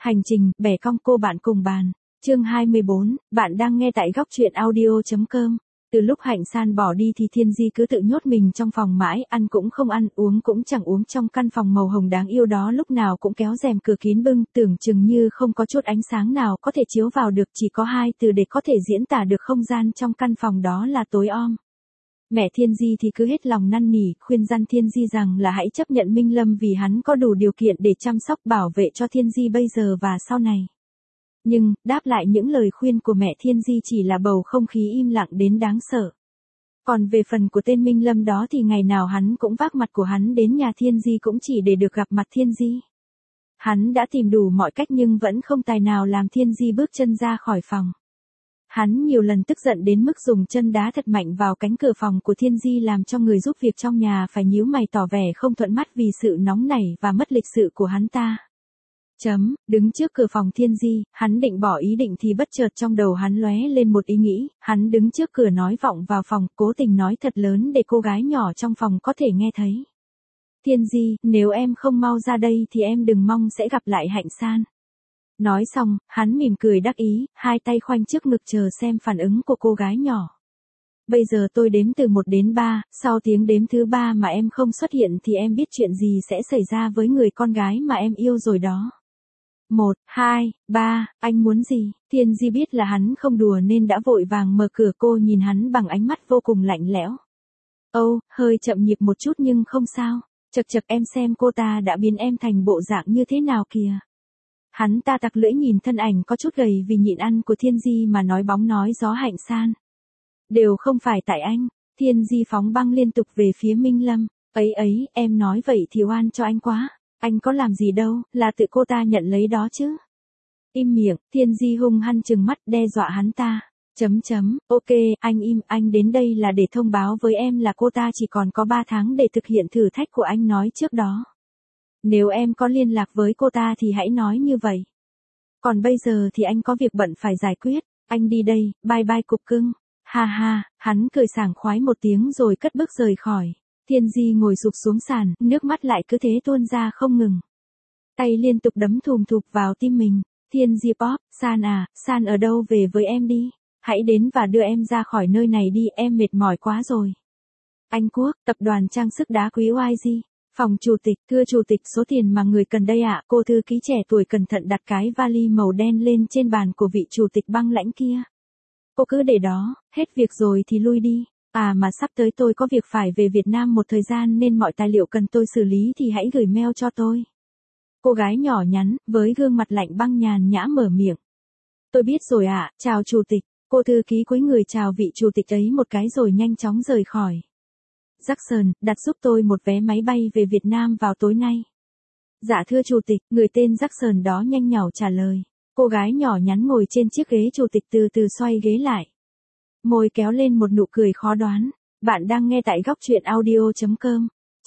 Hành trình, bẻ cong cô bạn cùng bàn. Chương 24, bạn đang nghe tại góc truyện audio.com. Từ lúc Hạnh San bỏ đi thì Thiên Di cứ tự nhốt mình trong phòng mãi, ăn cũng không ăn, uống cũng chẳng uống, trong căn phòng màu hồng đáng yêu đó lúc nào cũng kéo rèm cửa kín bưng, tưởng chừng như không có chút ánh sáng nào có thể chiếu vào được, chỉ có hai từ để có thể diễn tả được không gian trong căn phòng đó là tối om. Mẹ Thiên Di thì cứ hết lòng năn nỉ, khuyên răn Thiên Di rằng là hãy chấp nhận Minh Lâm vì hắn có đủ điều kiện để chăm sóc bảo vệ cho Thiên Di bây giờ và sau này. Nhưng, đáp lại những lời khuyên của mẹ Thiên Di chỉ là bầu không khí im lặng đến đáng sợ. Còn về phần của tên Minh Lâm đó thì ngày nào hắn cũng vác mặt của hắn đến nhà Thiên Di cũng chỉ để được gặp mặt Thiên Di. Hắn đã tìm đủ mọi cách nhưng vẫn không tài nào làm Thiên Di bước chân ra khỏi phòng. Hắn nhiều lần tức giận đến mức dùng chân đá thật mạnh vào cánh cửa phòng của Thiên Di làm cho người giúp việc trong nhà phải nhíu mày tỏ vẻ không thuận mắt vì sự nóng nảy và mất lịch sự của hắn ta. Đứng trước cửa phòng Thiên Di, hắn định bỏ ý định thì bất chợt trong đầu hắn lóe lên một ý nghĩ, hắn đứng trước cửa nói vọng vào phòng, cố tình nói thật lớn để cô gái nhỏ trong phòng có thể nghe thấy. Thiên Di, nếu em không mau ra đây thì em đừng mong sẽ gặp lại Hạnh San. Nói xong, hắn mỉm cười đắc ý, hai tay khoanh trước ngực chờ xem phản ứng của cô gái nhỏ. Bây giờ tôi đếm từ 1 đến 3, sau tiếng đếm thứ 3 mà em không xuất hiện thì em biết chuyện gì sẽ xảy ra với người con gái mà em yêu rồi đó. 1, 2, 3, anh muốn gì? Thiên Di biết là hắn không đùa nên đã vội vàng mở cửa, cô nhìn hắn bằng ánh mắt vô cùng lạnh lẽo. Hơi chậm nhịp một chút nhưng không sao. Chậc chậc, em xem cô ta đã biến em thành bộ dạng như thế nào kìa. Hắn ta tặc lưỡi nhìn thân ảnh có chút gầy vì nhịn ăn của Thiên Di mà nói bóng nói gió Hạnh San. Đều không phải tại anh. Thiên Di phóng băng liên tục về phía Minh Lâm. Ấy, em nói vậy thì oan cho anh quá. Anh có làm gì đâu, là tự cô ta nhận lấy đó chứ. Im miệng, Thiên Di hung hăng trừng mắt đe dọa hắn ta. Ok, anh im, anh đến đây là để thông báo với em là cô ta chỉ còn có 3 tháng để thực hiện thử thách của anh nói trước đó. Nếu em có liên lạc với cô ta thì hãy nói như vậy. Còn bây giờ thì anh có việc bận phải giải quyết, anh đi đây, bye bye cục cưng. Ha, hắn cười sảng khoái một tiếng rồi cất bước rời khỏi. Thiên Di ngồi sụp xuống sàn, nước mắt lại cứ thế tuôn ra không ngừng. Tay liên tục đấm thùm thụp vào tim mình. Thiên Di Pop, San à, San ở đâu, về với em đi. Hãy đến và đưa em ra khỏi nơi này đi, em mệt mỏi quá rồi. Anh Quốc, tập đoàn trang sức đá quý YG. Phòng chủ tịch, thưa chủ tịch, số tiền mà người cần đây ạ. Cô thư ký trẻ tuổi cẩn thận đặt cái vali màu đen lên trên bàn của vị chủ tịch băng lãnh kia. Cô cứ để đó, hết việc rồi thì lui đi. À mà sắp tới tôi có việc phải về Việt Nam một thời gian nên mọi tài liệu cần tôi xử lý thì hãy gửi mail cho tôi. Cô gái nhỏ nhắn, với gương mặt lạnh băng nhàn nhã mở miệng. Tôi biết rồi ạ, chào chủ tịch. Cô thư ký cúi người chào vị chủ tịch ấy một cái rồi nhanh chóng rời khỏi. Jackson, đặt giúp tôi một vé máy bay về Việt Nam vào tối nay. Dạ thưa chủ tịch, người tên Jackson đó nhanh nhảu trả lời. Cô gái nhỏ nhắn ngồi trên chiếc ghế chủ tịch từ từ xoay ghế lại. Môi kéo lên một nụ cười khó đoán. Bạn đang nghe tại góc truyện audio.com.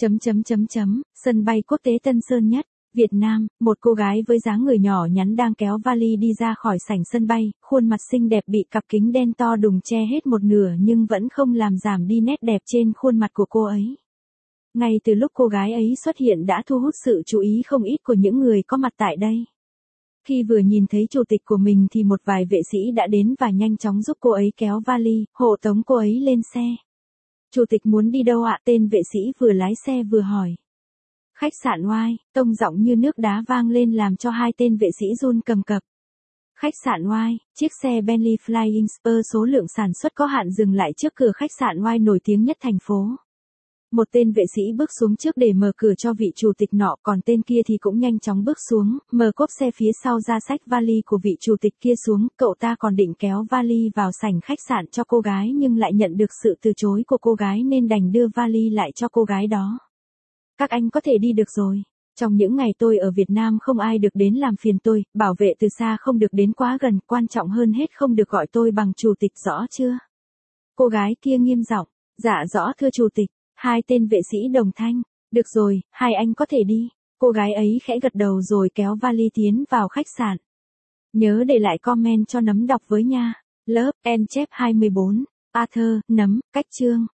Sân bay quốc tế Tân Sơn Nhất, Việt Nam, một cô gái với dáng người nhỏ nhắn đang kéo vali đi ra khỏi sảnh sân bay, khuôn mặt xinh đẹp bị cặp kính đen to đùng che hết một nửa nhưng vẫn không làm giảm đi nét đẹp trên khuôn mặt của cô ấy. Ngay từ lúc cô gái ấy xuất hiện đã thu hút sự chú ý không ít của những người có mặt tại đây. Khi vừa nhìn thấy chủ tịch của mình thì một vài vệ sĩ đã đến và nhanh chóng giúp cô ấy kéo vali, hộ tống cô ấy lên xe. Chủ tịch muốn đi đâu ạ? Tên vệ sĩ vừa lái xe vừa hỏi. Khách sạn Y, tông giọng như nước đá vang lên làm cho hai tên vệ sĩ run cầm cập. Khách sạn Y, chiếc xe Bentley Flying Spur số lượng sản xuất có hạn dừng lại trước cửa khách sạn Y nổi tiếng nhất thành phố. Một tên vệ sĩ bước xuống trước để mở cửa cho vị chủ tịch nọ, còn tên kia thì cũng nhanh chóng bước xuống, mở cốp xe phía sau ra xách vali của vị chủ tịch kia xuống. Cậu ta còn định kéo vali vào sảnh khách sạn cho cô gái nhưng lại nhận được sự từ chối của cô gái nên đành đưa vali lại cho cô gái đó. Các anh có thể đi được rồi. Trong những ngày tôi ở Việt Nam không ai được đến làm phiền tôi, bảo vệ từ xa không được đến quá gần, quan trọng hơn hết không được gọi tôi bằng chủ tịch, rõ chưa? Cô gái kia nghiêm giọng. Dạ rõ thưa chủ tịch. Hai tên vệ sĩ đồng thanh. Được rồi, hai anh có thể đi. Cô gái ấy khẽ gật đầu rồi kéo vali tiến vào khách sạn. Nhớ để lại comment cho nấm đọc với nha. Love and chép 24. Arthur, nấm, cách chương.